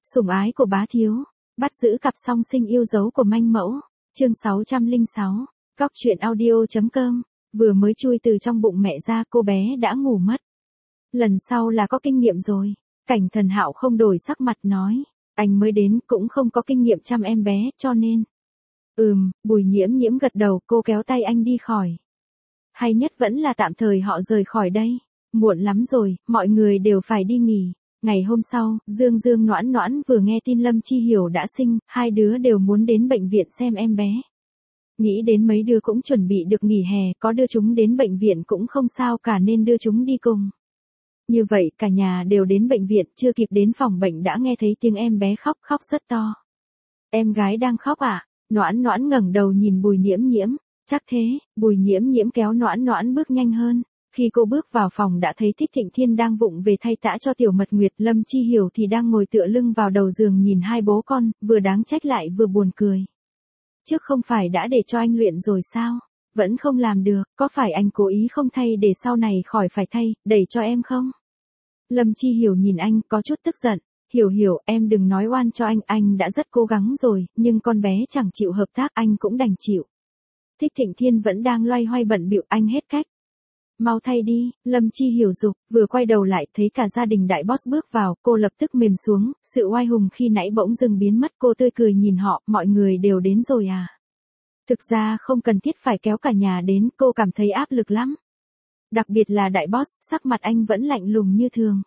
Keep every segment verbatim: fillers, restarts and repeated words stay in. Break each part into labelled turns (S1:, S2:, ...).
S1: Sủng ái của bá thiếu, bắt giữ cặp song sinh yêu dấu của manh mẫu, chương sáu trăm lẻ sáu, Cóc truyện audio.com, vừa mới chui từ trong bụng mẹ ra cô bé đã ngủ mất. Lần sau là có kinh nghiệm rồi, Cảnh Thần Hạo không đổi sắc mặt nói, anh mới đến cũng không có kinh nghiệm chăm em bé cho nên. Ừm, Bùi Nhiễm Nhiễm gật đầu, cô kéo tay anh đi khỏi. Hay nhất vẫn là tạm thời họ rời khỏi đây, muộn lắm rồi, mọi người đều phải đi nghỉ. Ngày hôm sau, Dương Dương Noãn Noãn vừa nghe tin Lâm Chi Hiểu đã sinh, hai đứa đều muốn đến bệnh viện xem em bé. Nghĩ đến mấy đứa cũng chuẩn bị được nghỉ hè, có đưa chúng đến bệnh viện cũng không sao cả nên đưa chúng đi cùng. Như vậy cả nhà đều đến bệnh viện, chưa kịp đến phòng bệnh đã nghe thấy tiếng em bé khóc, khóc rất to. Em gái đang khóc à? Noãn Noãn ngẩng đầu nhìn Bùi Nhiễm Nhiễm, chắc thế. Bùi Nhiễm Nhiễm kéo Noãn Noãn bước nhanh hơn. Khi cô bước vào phòng đã thấy Thích Thịnh Thiên đang vụng về thay tã cho Tiểu Mật Nguyệt, Lâm Chi Hiểu thì đang ngồi tựa lưng vào đầu giường nhìn hai bố con, vừa đáng trách lại vừa buồn cười. Trước không phải đã để cho anh luyện rồi sao? Vẫn không làm được, có phải anh cố ý không thay để sau này khỏi phải thay, đẩy cho em không? Lâm Chi Hiểu nhìn anh có chút tức giận, Hiểu Hiểu em đừng nói oan cho anh, anh đã rất cố gắng rồi, nhưng con bé chẳng chịu hợp tác anh cũng đành chịu. Thích Thịnh Thiên vẫn đang loay hoay bận bịu, anh hết cách. Mau thay đi, Lâm Chi Hiểu dục, vừa quay đầu lại thấy cả gia đình đại boss bước vào, cô lập tức mềm xuống, sự oai hùng khi nãy bỗng dưng biến mất, cô tươi cười nhìn họ, mọi người đều đến rồi à? Thực ra không cần thiết phải kéo cả nhà đến, cô cảm thấy áp lực lắm. Đặc biệt là đại boss, sắc mặt anh vẫn lạnh lùng như thường.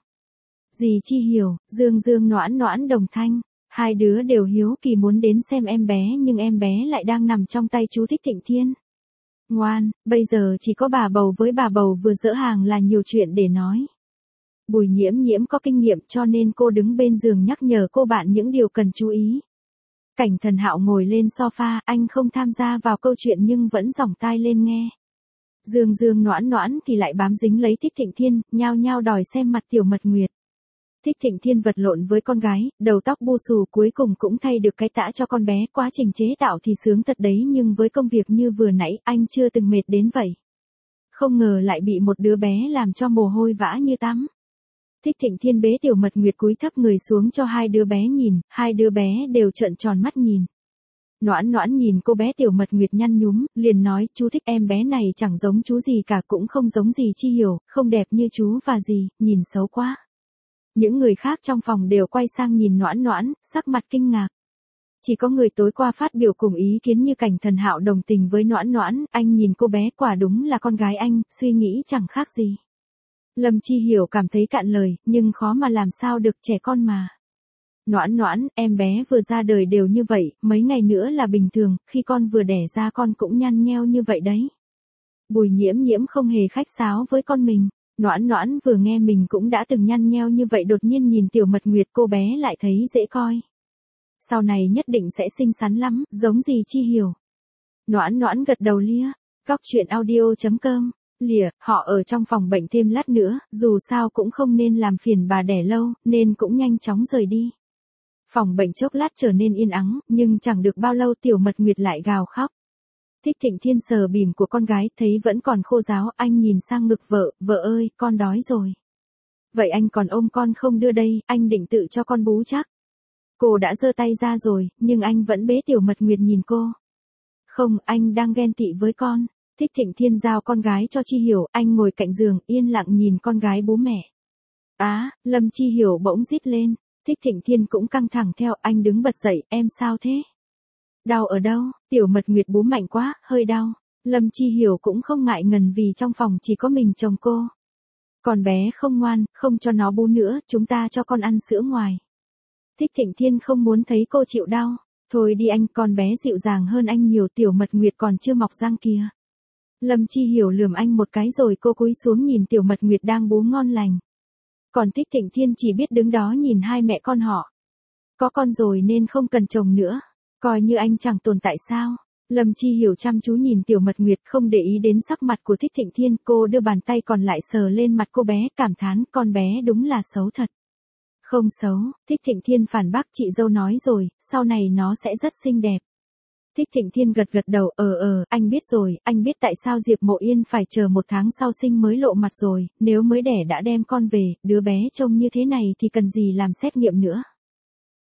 S1: Dì Chi Hiểu, Dương Dương Noãn Noãn đồng thanh, hai đứa đều hiếu kỳ muốn đến xem em bé nhưng em bé lại đang nằm trong tay chú Thích Thịnh Thiên. Ngoan, bây giờ chỉ có bà bầu với bà bầu vừa dỡ hàng là nhiều chuyện để nói. Bùi Nhiễm Nhiễm có kinh nghiệm cho nên cô đứng bên giường nhắc nhở cô bạn những điều cần chú ý. Cảnh Thần Hạo ngồi lên sofa, anh không tham gia vào câu chuyện nhưng vẫn giỏng tai lên nghe. Dương Dương Noãn Noãn thì lại bám dính lấy Thích Thịnh Thiên, nhao nhao đòi xem mặt Tiểu Mật Nguyệt. Thích Thịnh Thiên vật lộn với con gái, đầu tóc bu xù cuối cùng cũng thay được cái tã cho con bé, quá trình chế tạo thì sướng thật đấy nhưng với công việc như vừa nãy anh chưa từng mệt đến vậy. Không ngờ lại bị một đứa bé làm cho mồ hôi vã như tắm. Thích Thịnh Thiên bế Tiểu Mật Nguyệt cúi thấp người xuống cho hai đứa bé nhìn, hai đứa bé đều trợn tròn mắt nhìn. Noãn Noãn nhìn cô bé Tiểu Mật Nguyệt nhăn nhúm, liền nói, chú thích em bé này chẳng giống chú gì cả cũng không giống gì Chi Hiểu, không đẹp như chú và gì, nhìn xấu quá. Những người khác trong phòng đều quay sang nhìn Noãn Noãn, sắc mặt kinh ngạc. Chỉ có người tối qua phát biểu cùng ý kiến như Cảnh Thần Hạo đồng tình với Noãn Noãn, anh nhìn cô bé quả đúng là con gái anh, suy nghĩ chẳng khác gì. Lâm Chi Hiểu cảm thấy cạn lời, nhưng khó mà làm sao được, trẻ con mà. Noãn Noãn, em bé vừa ra đời đều như vậy, mấy ngày nữa là bình thường, khi con vừa đẻ ra con cũng nhăn nheo như vậy đấy. Bùi Nhiễm Nhiễm không hề khách sáo với con mình. Noãn Noãn vừa nghe mình cũng đã từng nhăn nheo như vậy đột nhiên nhìn Tiểu Mật Nguyệt cô bé lại thấy dễ coi. Sau này nhất định sẽ xinh xắn lắm, giống gì Chi Hiểu. Noãn Noãn gật đầu lia, Cóc truyện audio.com, lìa, họ ở trong phòng bệnh thêm lát nữa, dù sao cũng không nên làm phiền bà đẻ lâu, nên cũng nhanh chóng rời đi. Phòng bệnh chốc lát trở nên yên ắng, nhưng chẳng được bao lâu Tiểu Mật Nguyệt lại gào khóc. Thích Thịnh Thiên sờ bỉm của con gái, thấy vẫn còn khô ráo, anh nhìn sang ngực vợ, vợ ơi, con đói rồi. Vậy anh còn ôm con không đưa đây, anh định tự cho con bú chắc. Cô đã giơ tay ra rồi, nhưng anh vẫn bế Tiểu Mật Nguyệt nhìn cô. Không, anh đang ghen tị với con. Thích Thịnh Thiên giao con gái cho Chi Hiểu, anh ngồi cạnh giường, yên lặng nhìn con gái bú mẹ. Á, Lâm Chi Hiểu bỗng rít lên, Thích Thịnh Thiên cũng căng thẳng theo, anh đứng bật dậy, em sao thế? Đau ở đâu? Tiểu Mật Nguyệt bú mạnh quá, hơi đau. Lâm Chi Hiểu cũng không ngại ngần vì trong phòng chỉ có mình chồng cô. Con bé không ngoan, không cho nó bú nữa, chúng ta cho con ăn sữa ngoài. Thích Thịnh Thiên không muốn thấy cô chịu đau. Thôi đi anh, con bé dịu dàng hơn anh nhiều, Tiểu Mật Nguyệt còn chưa mọc răng kìa. Lâm Chi Hiểu lườm anh một cái rồi cô cúi xuống nhìn Tiểu Mật Nguyệt đang bú ngon lành. Còn Thích Thịnh Thiên chỉ biết đứng đó nhìn hai mẹ con họ. Có con rồi nên không cần chồng nữa. Coi như anh chẳng tồn tại sao. Lâm Chi Hiểu chăm chú nhìn Tiểu Mật Nguyệt không để ý đến sắc mặt của Thích Thịnh Thiên, cô đưa bàn tay còn lại sờ lên mặt cô bé, cảm thán, con bé đúng là xấu thật. Không xấu, Thích Thịnh Thiên phản bác, chị dâu nói rồi, sau này nó sẽ rất xinh đẹp. Thích Thịnh Thiên gật gật đầu, ờ ờ, anh biết rồi, anh biết tại sao Diệp Mộ Yên phải chờ một tháng sau sinh mới lộ mặt rồi, nếu mới đẻ đã đem con về, đứa bé trông như thế này thì cần gì làm xét nghiệm nữa.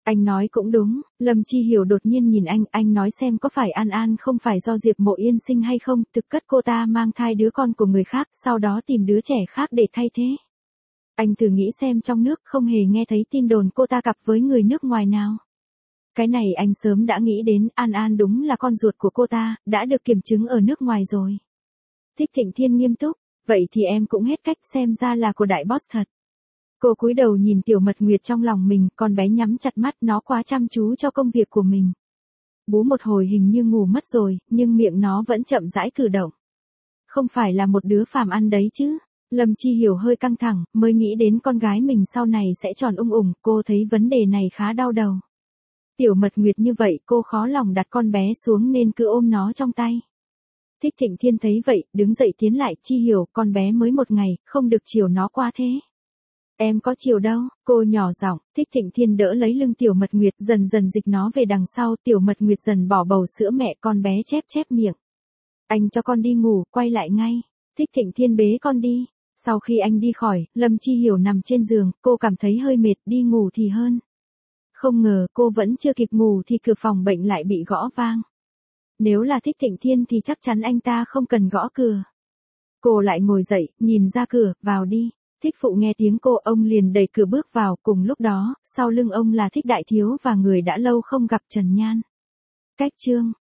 S1: Anh nói cũng đúng, Lâm Chi Hiểu đột nhiên nhìn anh, anh nói xem có phải An An không phải do Diệp Mộ Yên sinh hay không, thực cất cô ta mang thai đứa con của người khác, sau đó tìm đứa trẻ khác để thay thế. Anh thử nghĩ xem trong nước không hề nghe thấy tin đồn cô ta cặp với người nước ngoài nào. Cái này anh sớm đã nghĩ đến, An An đúng là con ruột của cô ta, đã được kiểm chứng ở nước ngoài rồi. Thích Thịnh Thiên nghiêm túc, vậy thì em cũng hết cách, xem ra là của đại boss thật. Cô cúi đầu nhìn Tiểu Mật Nguyệt trong lòng mình, con bé nhắm chặt mắt, nó quá chăm chú cho công việc của mình. Bú một hồi hình như ngủ mất rồi, nhưng miệng nó vẫn chậm rãi cử động. Không phải là một đứa phàm ăn đấy chứ. Lâm Chi Hiểu hơi căng thẳng, mới nghĩ đến con gái mình sau này sẽ tròn ung ủng, cô thấy vấn đề này khá đau đầu. Tiểu Mật Nguyệt như vậy, cô khó lòng đặt con bé xuống nên cứ ôm nó trong tay. Thích Thịnh Thiên thấy vậy, đứng dậy tiến lại, Chi Hiểu, con bé mới một ngày, không được chiều nó qua thế. Em có chiều đâu, cô nhỏ giọng. Thích Thịnh Thiên đỡ lấy lưng Tiểu Mật Nguyệt, dần dần dịch nó về đằng sau, Tiểu Mật Nguyệt dần bỏ bầu sữa mẹ, con bé chép chép miệng. Anh cho con đi ngủ, quay lại ngay. Thích Thịnh Thiên bế con đi. Sau khi anh đi khỏi, Lâm Chi Hiểu nằm trên giường, cô cảm thấy hơi mệt, đi ngủ thì hơn. Không ngờ cô vẫn chưa kịp ngủ thì cửa phòng bệnh lại bị gõ vang. Nếu là Thích Thịnh Thiên thì chắc chắn anh ta không cần gõ cửa. Cô lại ngồi dậy, nhìn ra cửa, vào đi. Thích Phụ nghe tiếng cô, ông liền đẩy cửa bước vào, cùng lúc đó, sau lưng ông là Thích Đại Thiếu và người đã lâu không gặp Trần Nhan. Cách chương